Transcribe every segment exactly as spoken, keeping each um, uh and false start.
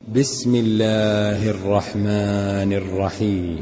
بسم الله الرحمن الرحيم.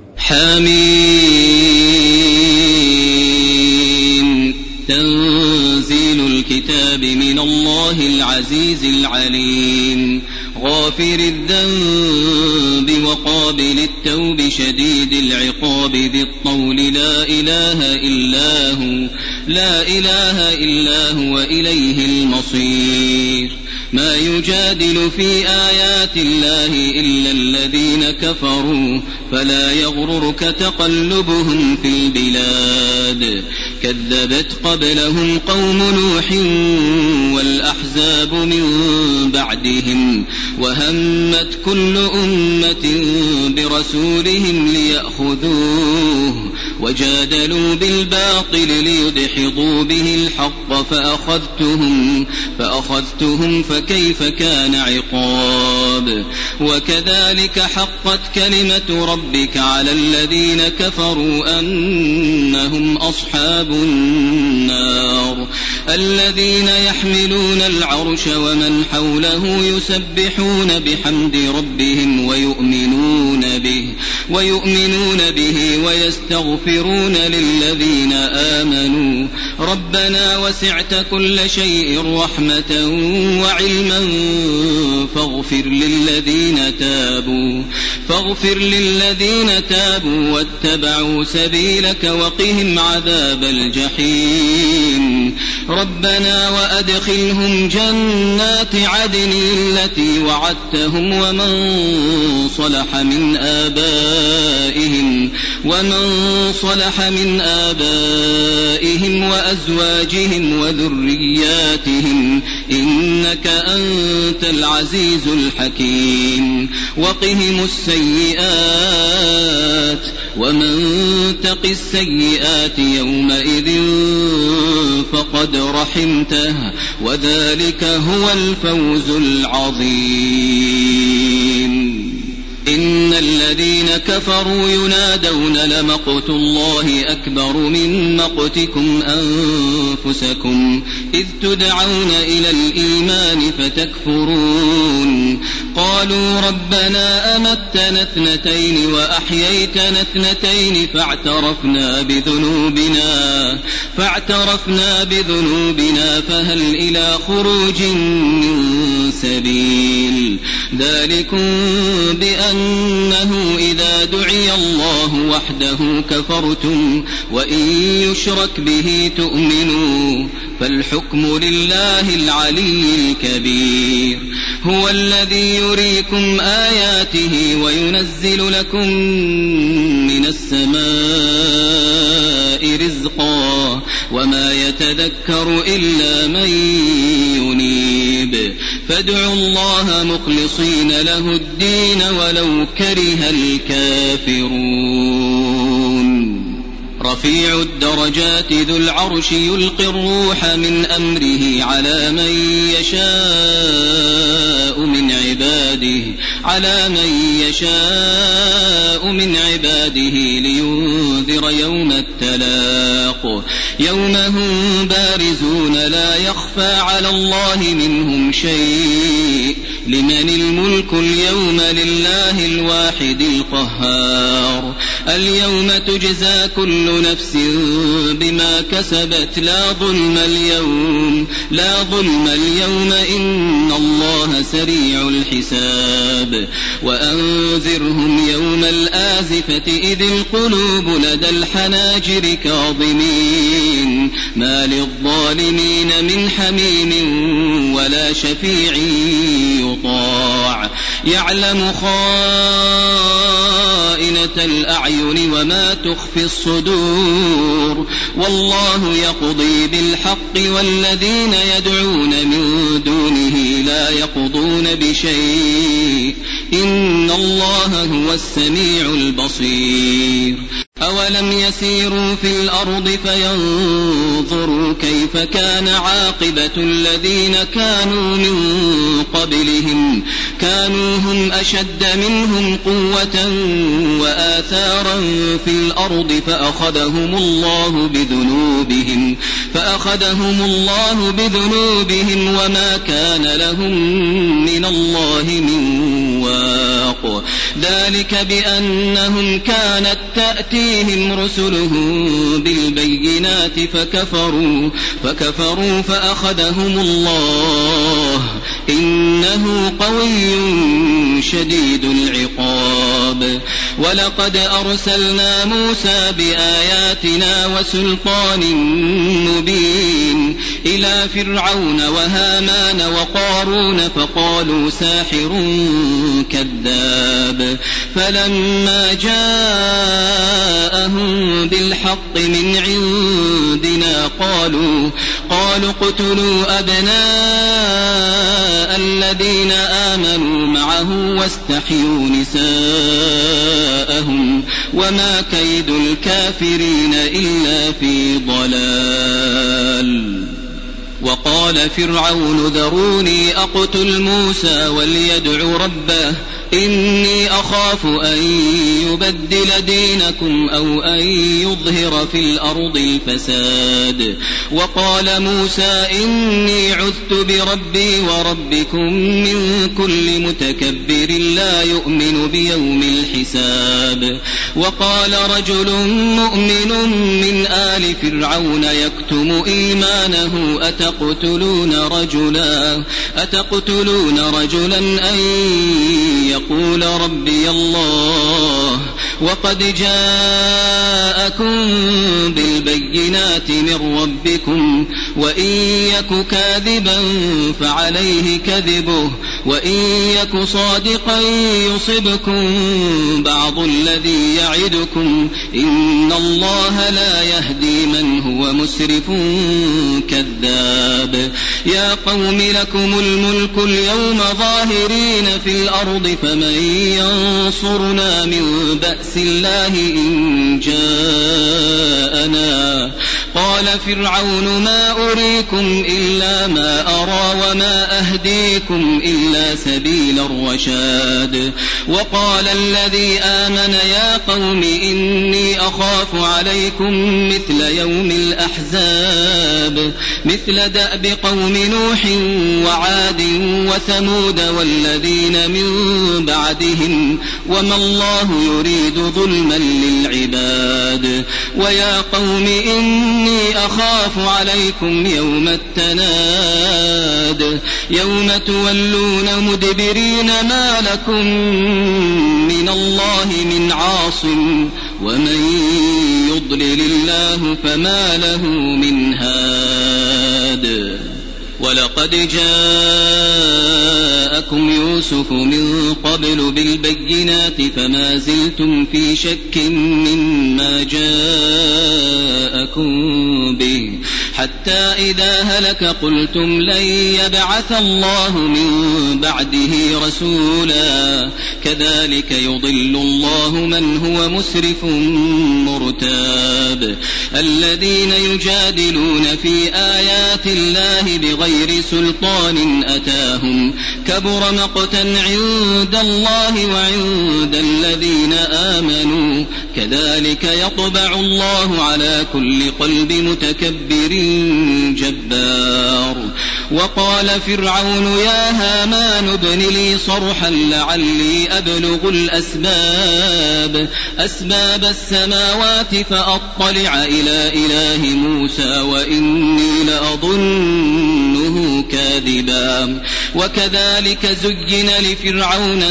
حميم. تنزيل الكتاب من الله العزيز العليم، غافر الذنب وقابل التوب شديد العقاب ذي الطول، لا إله إلا هو لا إله إلا هو إليه المصير. ما يجادل في آيات الله إلا الذين كفروا، فلا يغررك تقلبهم في البلاد. كذبت قبلهم قوم نوح والأحزاب من بعدهم، وهمت كل أمة برسولهم ليأخذوه، وجادلوا بالباطل ليدحضوا به الحق، فأخذتهم, فأخذتهم فكيف كان عقاب. وكذلك حقت كلمة ربك على الذين كفروا أنهم أصحاب النار. الذين يحملون العرش ومن حوله يسبحون بحمد ربهم ويؤمنون به, ويؤمنون به ويستغفرون للذين آمنوا ربنا وسعت كل شيء رحمة وعلما فاغفر للذين تابوا فاغفر للذين تابوا واتبعوا سبيلك وقهم عذاب الجحيم. ربنا وأدخلهم جنات عدن التي وعدتهم ومن صلح من آبائهم ومن صلح من آبائهم وأزواجهم وذرياتهم إنك أنت العزيز الحكيم. وقهم السيئات ومن تق السيئات يومئذ فقد رحمته، وذلك هو الفوز العظيم. إن الذين كفروا ينادون لمقت الله أكبر من مقتكم أنفسكم إذ تدعون إلى الإيمان فتكفرون. قالوا ربنا أمتنا اثنتين وأحييتنا اثنتين فاعترفنا بذنوبنا فاعترفنا بذنوبنا فهل إلى خروج من سبيل. ذلكم بأنه إذا دعي الله وحده كفرتم وإن يشرك به تؤمنوا، فالحكم لله العلي الكبير. هو الذي يريكم آياته وينزل لكم من السماء رزقا وما يتذكر إلا من ينيب. فادعوا الله مخلصين له الدين ولو كره الكافرون. رفيع الدرجات ذو العرش يلقي الروح من أمره على من يشاء من عباده على من يشاء من عباده لينذر يوم التلاق. يوم هم بارزون لا يخفى على الله منهم شيء. لمن الملك اليوم لله الواحد القهار. اليوم تجزى كل نفس بما كسبت لا ظلم اليوم لا ظلم اليوم إن الله سريع الحساب. وأنذرهم يوم الآزفة إذ القلوب لدى الحناجر كاظمين ما للظالمين من حميم ولا شفيع يطاع. يعلم خائنة الأعين وما تخفي الصدور. والله يقضي بالحق والذين يدعون من دونه لا يقضون بشيء إن الله هو السميع البصير. أولم يسيروا في الأرض فينظروا كيف كان عاقبة الذين كانوا من قبلهم كانوا هم أشد منهم قوة وآثارا في الأرض فأخذهم الله بذنوبهم فأخذهم الله بذنوبهم وما كان لهم من الله من ذلك بأنهم كانت تأتيهم رسلهم بالبينات فكفروا فكفروا فأخذهم الله إنه قوي شديد العقاب. ولقد أرسلنا موسى بآياتنا وسلطان مبين إلى فرعون وهامان وقارون فقالوا ساحر كذاب. فلما جاءهم بالحق من عندنا قالوا قالوا اقتلوا أبناء الذين آمنوا معه واستحيوا نساءهم وما كيد الكافرين إلا في ضلال. وقال فرعون ذروني أقتل موسى وليدع ربه إني أخاف أن يبدل دينكم أو أن يظهر في الأرض الفساد. وقال موسى إني عذت بربي وربكم من كل متكبر لا يؤمن بيوم الحساب. وقال رجل مؤمن من آل فرعون يكتم إيمانه أتقتلون رجلا أتقتلون رجلا أن يقول ربي الله وقد جاءكم بالبينات من ربكم وإن يك كاذبا فعليه كذبه وإن يك صادقا يصبكم بعض الذي يعدكم إن الله لا يهدي من هو مسرف كذاب. يا قوم لكم الملك اليوم ظاهرين في الأرض فمن ينصرنا من بأس الله إن جاءنا. قال فرعون ما أريكم إلا ما أرى وما أهديكم إلا سبيل الرشاد. وقال الذي آمن يا قوم إني أخاف عليكم مثل يوم الأحزاب مثل دأب قوم نوح وعاد وثمود والذين من بعدهم وما الله يريد ظلما للعباد. ويا قوم إني أخاف عليكم يوم التناد يوم تولون مدبرين ما لكم من الله من عاصم ومن يضلل الله فما له من هاد. ولقد جاءكم يوسف من قبل بالبينات فما زلتم في شك مما جاءكم به حتى إذا هلك قلتم لن يبعث الله من بعده رسولا كذلك يضل الله من هو مسرف مرتاب. الذين يجادلون في آيات الله بغير سلطان أتاهم كبر مقتا عند الله وعند الذين آمنوا كذلك يطبع الله على كل قلب متكبر جبار. وقال فرعون يا هامان ابن لي صرحا لعلي أبلغ الأسباب أسباب السماوات فأطلع إلى إله موسى وإني لأظنه كاذبا. وكذلك زين لفرعون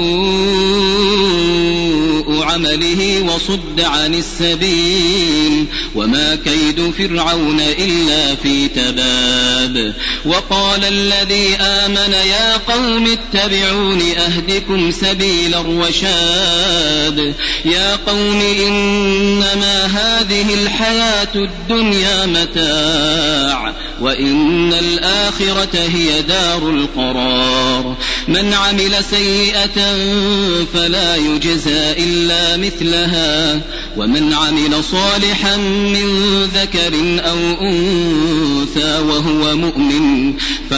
سوء عمله وصد عن السبيل وما كيد فرعون إلا في تباب. وقال الذي آمن يا قوم اتبعون أهدكم سبيل الرشاد. يا قوم إنما هذه الحياة الدنيا متاع وإن الآخرة هي دار القرار. من عمل سيئة فلا يجزى إلا مثلها ومن عمل صالحا من ذكر أو أنثى وهو مؤمن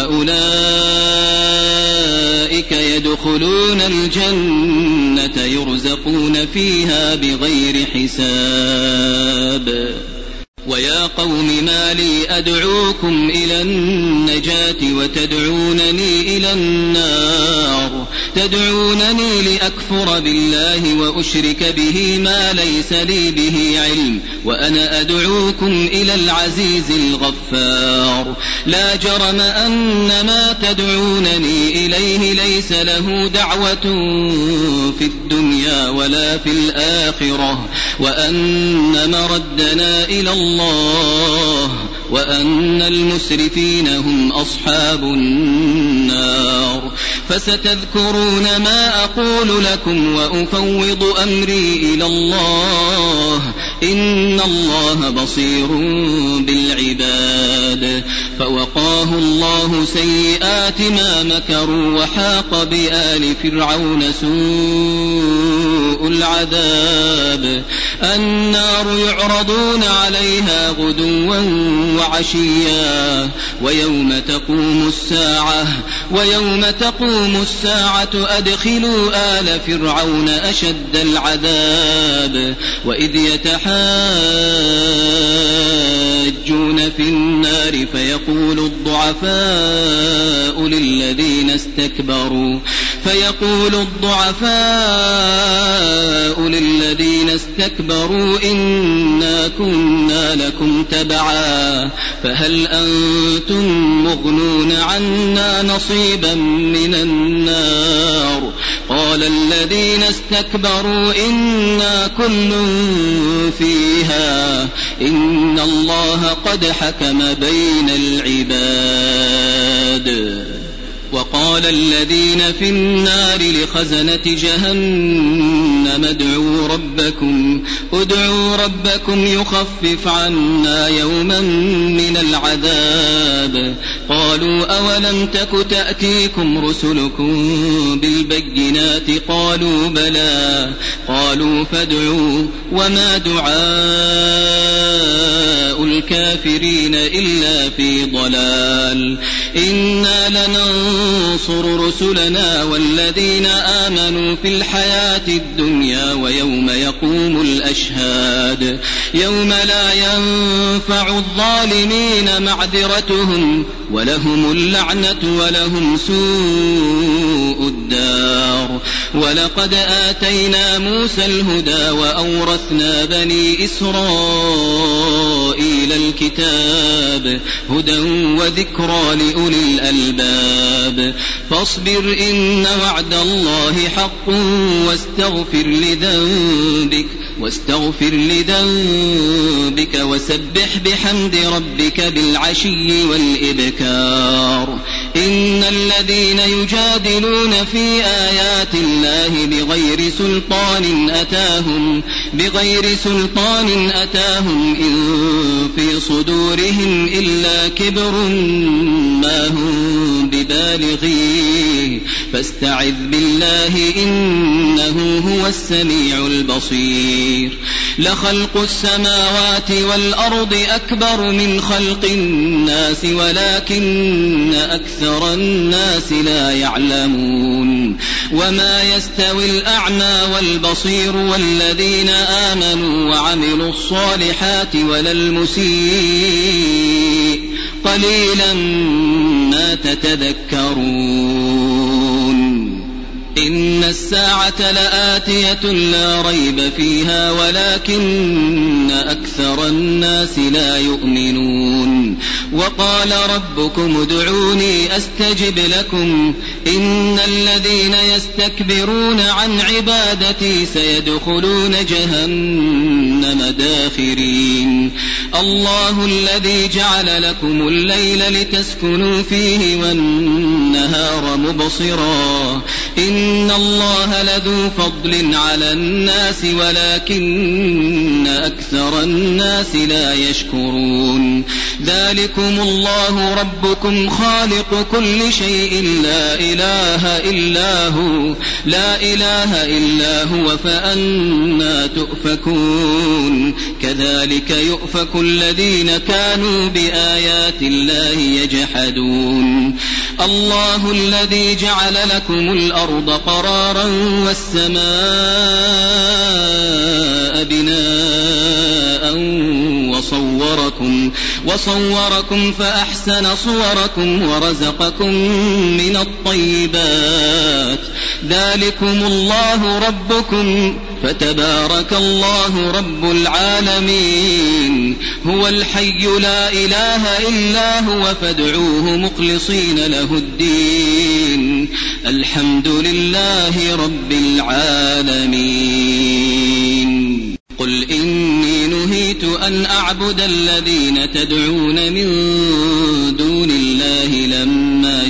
فأولئك يدخلون الجنة يرزقون فيها بغير حساب. ويا قوم ما لي أدعوكم إلى النجاة وتدعونني إلى النار تدعونني لأكفر بالله وأشرك به ما ليس لي به علم وأنا أدعوكم إلى العزيز الغفار لا جرم أن ما تدعونني إليه ليس له دعوة في الدنيا ولا في الآخرة وأن مردنا إلى الله وأن المسرفين هم أصحاب النار فستذكرون ما أقول لكم وأفوض أمري إلى الله إن الله بصير بالعباد فوقاه الله سيئات ما مكروا وحاق بآل فرعون سوء العذاب النار يعرضون عليها غدوا وعشيا ويوم تقوم الساعة ويوم تقوم الساعة أدخلوا آل فرعون أشد العذاب وإذ يتحاجون في النار فيقول الضعفاء للذين استكبروا فيقول الضعفاء للذين استكبروا إنا كنا لكم تبعا فهل أنتم مغنون عنا نصيبا من النار قال الذين استكبروا إنا كل فيها إن الله قد حكم بين العباد وقال الذين في النار لخزنة جهنم ادعوا ربكم ادعوا ربكم يخفف عنا يوما من العذاب قالوا أولم تك تأتيكم رسلكم بالبينات قالوا بلى قالوا فادعوا وما دعاء الكافرين إلا في ضلال إنا لننصر رسلنا والذين آمنوا في الحياة الدنيا ويوم يقوم الأشهاد يوم لا ينفع الظالمين معذرتهم ولهم اللعنة ولهم سوء الدار ولقد آتينا موسى الهدى وأورثنا بني إسرائيل الكتاب هدى وذكرى لأولي الألباب فاصبر إن وعد الله حق واستغفر لذنبك واستغفر لذنبك وسبح بحمد ربك بالعشي والإبكار إن الذين يجادلون في آيات الله بغير سلطان أتاهم بغير سلطان أتاهم إن في صدورهم إلا كبر ما هم ببالغيه فاستعذ بالله إنه هو السميع البصير لخلق السماوات والأرض أكبر من خلق الناس ولكن أكثر الناس لا يعلمون وما يستوي الأعمى والبصير والذين آمنوا وعملوا الصالحات ولا المسيء قليلا ما تتذكرون إن الساعة لآتية لا ريب فيها ولكن أكثر الناس لا يؤمنون وقال ربكم ادعوني أستجب لكم إن الذين يستكبرون عن عبادتي سيدخلون جهنم داخرين الله الذي جعل لكم الليل لتسكنوا فيه والنهار مبصرا إن الله لذو فضل على الناس ولكن أكثر الناس لا يشكرون ذلكم الله ربكم خالق كل شيء لا إله إلا هو لا إله إلا هو فأنا تؤفكون كذلك يؤفك الذين كانوا بآيات الله يجحدون الله الذي جعل لكم الأرض قرارا والسماء بناء وصور وصوركم, وصوركم فأحسن صوركم ورزقكم من الطيبات. ذلكم الله ربكم فتبارك الله رب العالمين. هو الحي لا إله إلا هو فادعوه مخلصين له الدين. الحمد لله رب العالمين. قل إني نهيت أن أعبد الذين تدعون من دون الله لما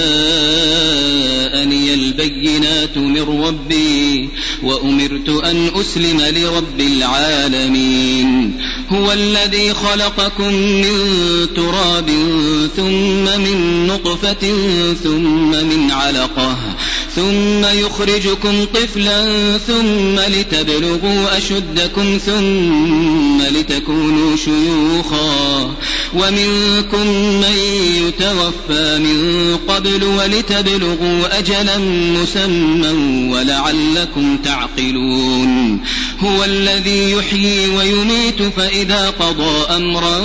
جاءني البينات من ربي وأمرت أن أسلم لرب العالمين. هو الذي خلقكم من تراب ثم من نطفة ثم من علقة ثم يخرجكم طفلا ثم لتبلغوا أشدكم ثم لتكونوا شيوخا ومنكم من يتوفى من قبل ولتبلغوا أجلا مسمى ولعلكم تعقلون. هو الذي يحيي ويميت فإذا قضى أمرا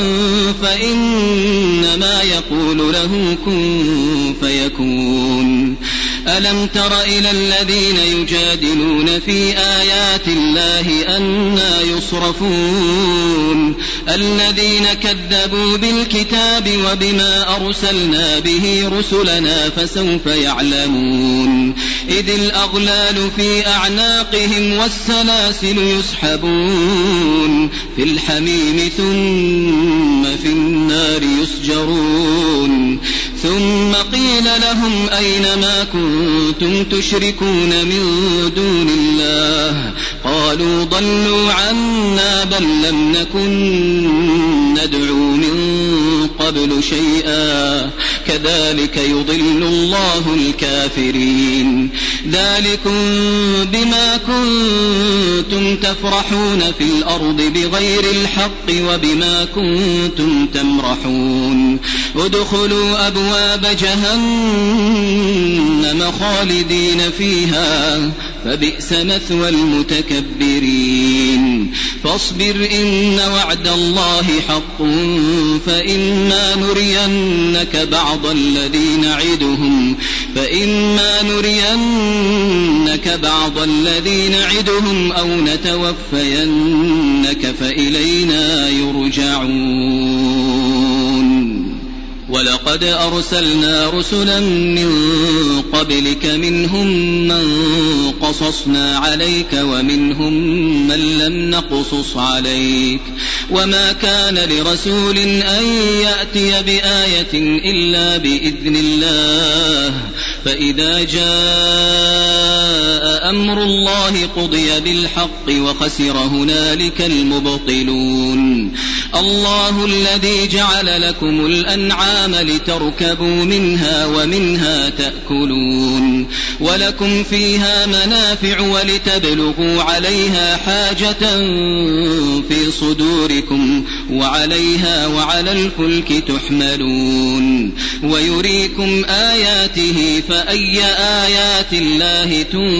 فإنما يقول له كن فيكون. ألم تر إلى الذين يجادلون في آيات الله أنى يصرفون الذين كذبوا بالكتاب وبما أرسلنا به رسلنا فسوف يعلمون. إذ الأغلال في أعناقهم والسلاسل يسحبون في الحميم ثم في النار يسجرون. ثم قيل لهم أين ما كنتم تشركون من دون الله قالوا ضلوا عنا بل لم نكن ندعو من قبل شيئا كذلك يضل الله الكافرين. ذلكم بما كنتم تفرحون في الأرض بغير الحق وبما كنتم تمرحون. ادخلوا أبواب جهنم خالدين فيها فبئس مثوى المتكبرين. فاصبر إن وعد الله حق فإما نرينك بعض الذي نعدهم فإما نرينك بعض الذي نعدهم أو نتوفينك فإلينا يرجعون. ولقد أرسلنا رسلا من قبلك منهم من قصصنا عليك ومنهم من لم نقصص عليك وما كان لرسول أن يأتي بآية إلا بإذن الله فإذا جاء أمر الله قضي بالحق وخسر هنالك المبطلون. الله الذي جعل لكم الأنعام لتركبوا منها ومنها تأكلون ولكم فيها منافع ولتبلغوا عليها حاجة في صدوركم وعليها وعلى الفلك تحملون ويريكم آياته فأي آيات الله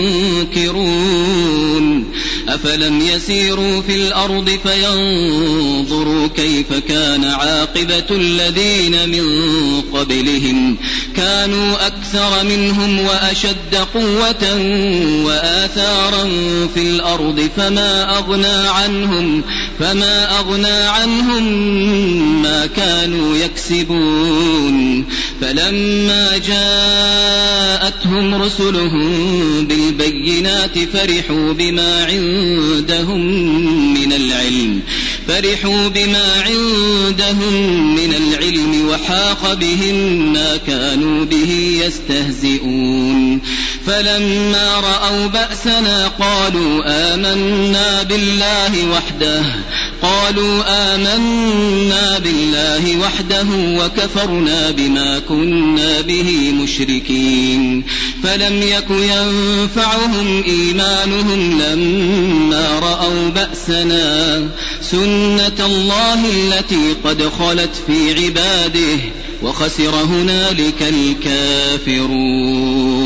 تنكرون. أفلم يسيروا في الأرض فينظروا كيف كان عاقبة الذين من قبلهم كانوا أكثر منهم وأشد قوة وآثارا في الأرض فما أغنى عنهم فما أغنى عنهم ما كانوا يكسبون. فلما جاءتهم رسلهم بالبينات فرحوا بما عندهم من العلم فرحوا بما عندهم من العلم وحاق بهم ما كانوا به يستهزئون. فلما رأوا بأسنا قالوا آمنا بالله وحده قالوا آمنا بالله وحده وكفرنا بما كنا به مشركين. فلم يك ينفعهم إيمانهم لما رأوا بأسنا سنة الله التي قد خلت في عباده وخسر هنالك الكافرون.